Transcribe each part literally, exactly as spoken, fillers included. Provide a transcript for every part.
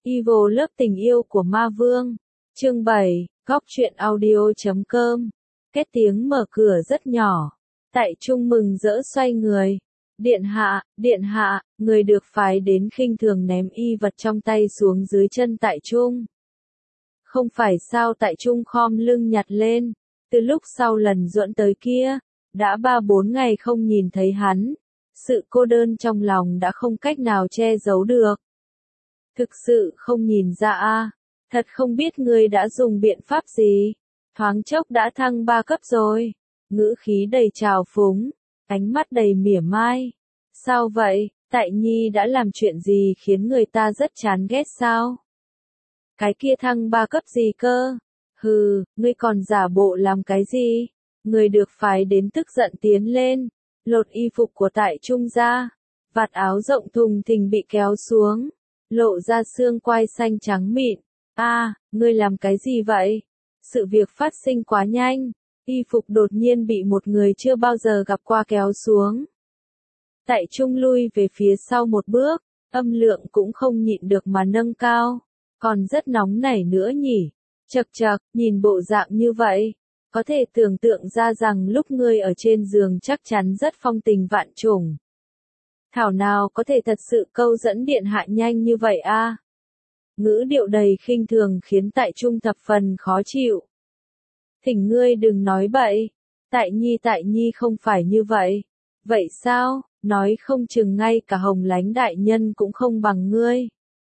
Evil lớp tình yêu của ma vương. Chương bảy, góc truyện audio chấm com. Kết tiếng mở cửa rất nhỏ. Tại Trung mừng rỡ xoay người. Điện hạ, điện hạ, người được phái đến khinh thường ném y vật trong tay xuống dưới chân Tại Trung. Không phải sao? Tại Trung khom lưng nhặt lên. Từ lúc sau lần duẫn tới kia, đã ba bốn ngày không nhìn thấy hắn. Sự cô đơn trong lòng đã không cách nào che giấu được. Thực sự không nhìn ra a, à. Thật không biết ngươi đã dùng biện pháp gì. Thoáng chốc đã thăng ba cấp rồi. Ngữ khí đầy trào phúng, ánh mắt đầy mỉa mai. Sao vậy? Tại Nhi đã làm chuyện gì khiến người ta rất chán ghét sao? Cái kia thăng ba cấp gì cơ? Hừ, ngươi còn giả bộ làm cái gì? Người được phái đến tức giận tiến lên, lột y phục của Tại Trung ra, vạt áo rộng thùng thình bị kéo xuống, lộ ra xương quai xanh trắng mịn. A, à, ngươi làm cái gì vậy? Sự việc phát sinh quá nhanh, y phục đột nhiên bị một người chưa bao giờ gặp qua kéo xuống. Tại Trung lui về phía sau một bước, âm lượng cũng không nhịn được mà nâng cao, còn rất nóng nảy nữa nhỉ? Chậc chậc, nhìn bộ dạng như vậy, có thể tưởng tượng ra rằng lúc ngươi ở trên giường chắc chắn rất phong tình vạn trùng. Thảo nào có thể thật sự câu dẫn điện hạ nhanh như vậy a? À? Ngữ điệu đầy khinh thường khiến Tại Trung thập phần khó chịu. Thỉnh ngươi đừng nói bậy. Tại Nhi Tại Nhi không phải như vậy. Vậy sao? Nói không chừng ngay cả Hồng Lánh đại nhân cũng không bằng ngươi.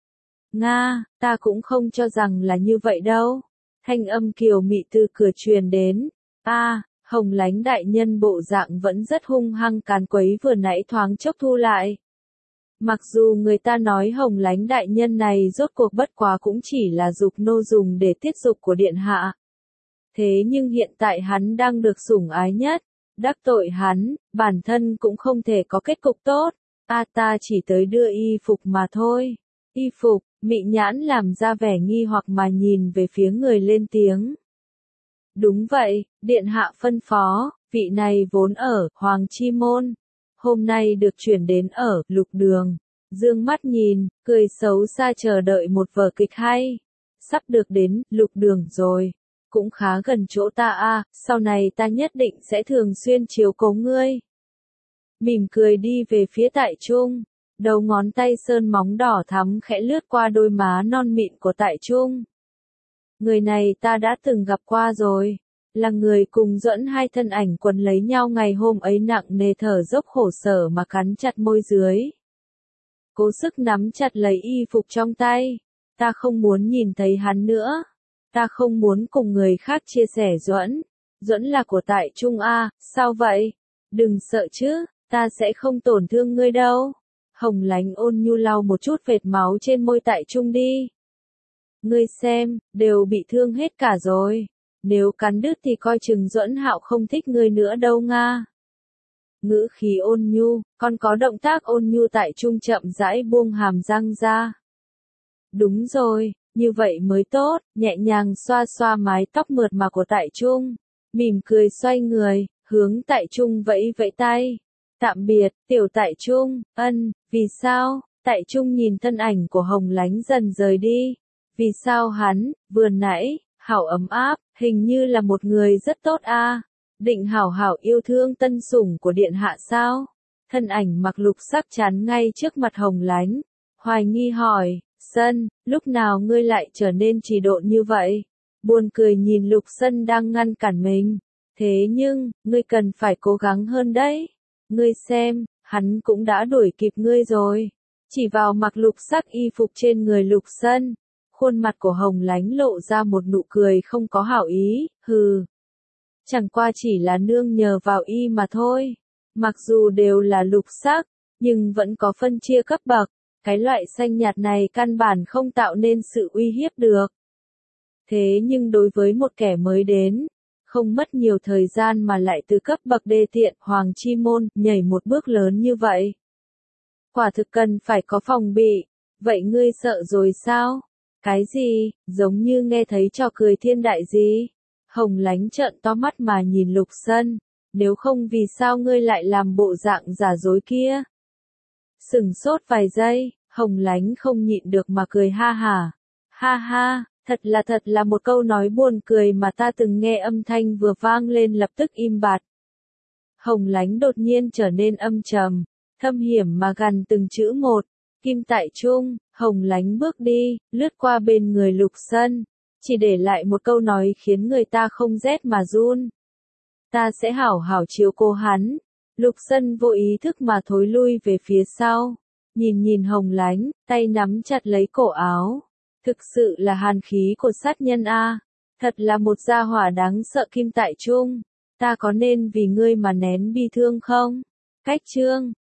Nga, ta cũng không cho rằng là như vậy đâu. Thanh âm kiều mị từ cửa truyền đến. A, à, Hồng Lánh đại nhân bộ dạng vẫn rất hung hăng, càn quấy vừa nãy thoáng chốc thu lại. Mặc dù người ta nói Hồng Lánh đại nhân này rốt cuộc bất quá cũng chỉ là dục nô dùng để tiết dục của điện hạ. Thế nhưng hiện tại hắn đang được sủng ái nhất, đắc tội hắn, bản thân cũng không thể có kết cục tốt. A, ta chỉ tới đưa y phục mà thôi. Y phục? Mị nhãn làm ra vẻ nghi hoặc mà nhìn về phía người lên tiếng. Đúng vậy, điện hạ phân phó, vị này vốn ở Hoàng Chi Môn, hôm nay được chuyển đến ở Lục Đường. Dương mắt nhìn, cười xấu xa chờ đợi một vở kịch hay. Sắp được đến Lục Đường rồi, cũng khá gần chỗ ta a, à, sau này ta nhất định sẽ thường xuyên chiếu cố ngươi. Mỉm cười đi về phía Tại Trung. Đầu ngón tay sơn móng đỏ thắm khẽ lướt qua đôi má non mịn của Tại Trung. Người này ta đã từng gặp qua rồi, là người cùng dẫn hai thân ảnh quấn lấy nhau ngày hôm ấy nặng nề thở dốc khổ sở mà cắn chặt môi dưới. Cố sức nắm chặt lấy y phục trong tay, ta không muốn nhìn thấy hắn nữa, ta không muốn cùng người khác chia sẻ Duẫn, Duẫn là của Tại Trung a, à, sao vậy? Đừng sợ chứ, ta sẽ không tổn thương ngươi đâu. Hồng Lánh ôn nhu lau một chút vệt máu trên môi Tại Trung đi. Ngươi xem, đều bị thương hết cả rồi. Nếu cắn đứt thì coi chừng Duẫn Hạo không thích ngươi nữa đâu nga. Ngữ khí ôn nhu, còn có động tác ôn nhu. Tại Trung chậm rãi buông hàm răng ra. Đúng rồi, như vậy mới tốt, nhẹ nhàng xoa xoa mái tóc mượt mà của Tại Trung. Mỉm cười xoay người, hướng Tại Trung vẫy vẫy tay. Tạm biệt, tiểu Tại Trung. Ân, vì sao? Tại Trung nhìn thân ảnh của Hồng Lánh dần rời đi. Vì sao hắn, vừa nãy, hảo ấm áp, hình như là một người rất tốt a, à? Định hảo hảo yêu thương tân sủng của điện hạ sao? Thân ảnh mặc lục sắc chắn ngay trước mặt Hồng Lánh. Hoài nghi hỏi, Sân, lúc nào ngươi lại trở nên trì độn như vậy? Buồn cười nhìn Lục Sân đang ngăn cản mình. Thế nhưng, ngươi cần phải cố gắng hơn đấy. Ngươi xem, hắn cũng đã đuổi kịp ngươi rồi. Chỉ vào mặc lục sắc y phục trên người Lục Sân. Khuôn mặt của Hồng Lánh lộ ra một nụ cười không có hảo ý, hừ. Chẳng qua chỉ là nương nhờ vào y mà thôi. Mặc dù đều là lục sắc, nhưng vẫn có phân chia cấp bậc. Cái loại xanh nhạt này căn bản không tạo nên sự uy hiếp được. Thế nhưng đối với một kẻ mới đến, không mất nhiều thời gian mà lại từ cấp bậc đê tiện Hoàng Chi Môn nhảy một bước lớn như vậy. Quả thực cần phải có phòng bị. Vậy ngươi sợ rồi sao? Cái gì? Giống như nghe thấy trò cười thiên đại gì? Hồng Lánh trợn to mắt mà nhìn Lục Sân. Nếu không vì sao ngươi lại làm bộ dạng giả dối kia? Sửng sốt vài giây, Hồng Lánh không nhịn được mà cười ha hả. Ha ha, thật là thật là một câu nói buồn cười mà ta từng nghe, âm thanh vừa vang lên lập tức im bặt. Hồng Lánh đột nhiên trở nên âm trầm, thâm hiểm mà gằn từng chữ một. Kim tại trung. Hồng Lánh bước đi, lướt qua bên người Lục Sân, chỉ để lại một câu nói khiến người ta không rét mà run. Ta sẽ hảo hảo chiếu cố hắn. Lục Sân vô ý thức mà thối lui về phía sau, nhìn nhìn Hồng Lánh, tay nắm chặt lấy cổ áo. Thực sự là hàn khí của sát nhân a, thật là một gia hỏa đáng sợ. Kim tại trung, ta có nên vì ngươi mà nén bi thương không? Cách chương